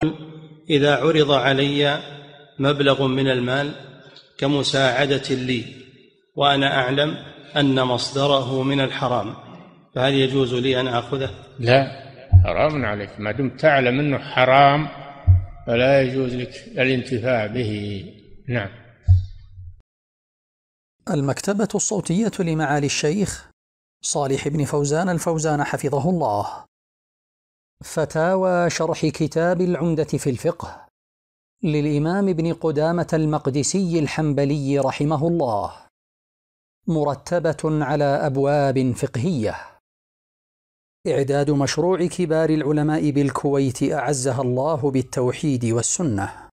إذا عرض علي مبلغ من المال كمساعدة لي وأنا أعلم أن مصدره من الحرام، فهل يجوز لي أن أخذه؟ لا، حرام عليك، ما دمت تعلم أنه حرام فلا يجوز لك الانتفاع به. نعم. المكتبة الصوتية لمعالي الشيخ صالح بن فوزان الفوزان حفظه الله. فتاوى شرح كتاب العمدة في الفقه للإمام ابن قدامة المقدسي الحنبلي رحمه الله، مرتبة على أبواب فقهية. إعداد مشروع كبار العلماء بالكويت أعزها الله بالتوحيد والسنة.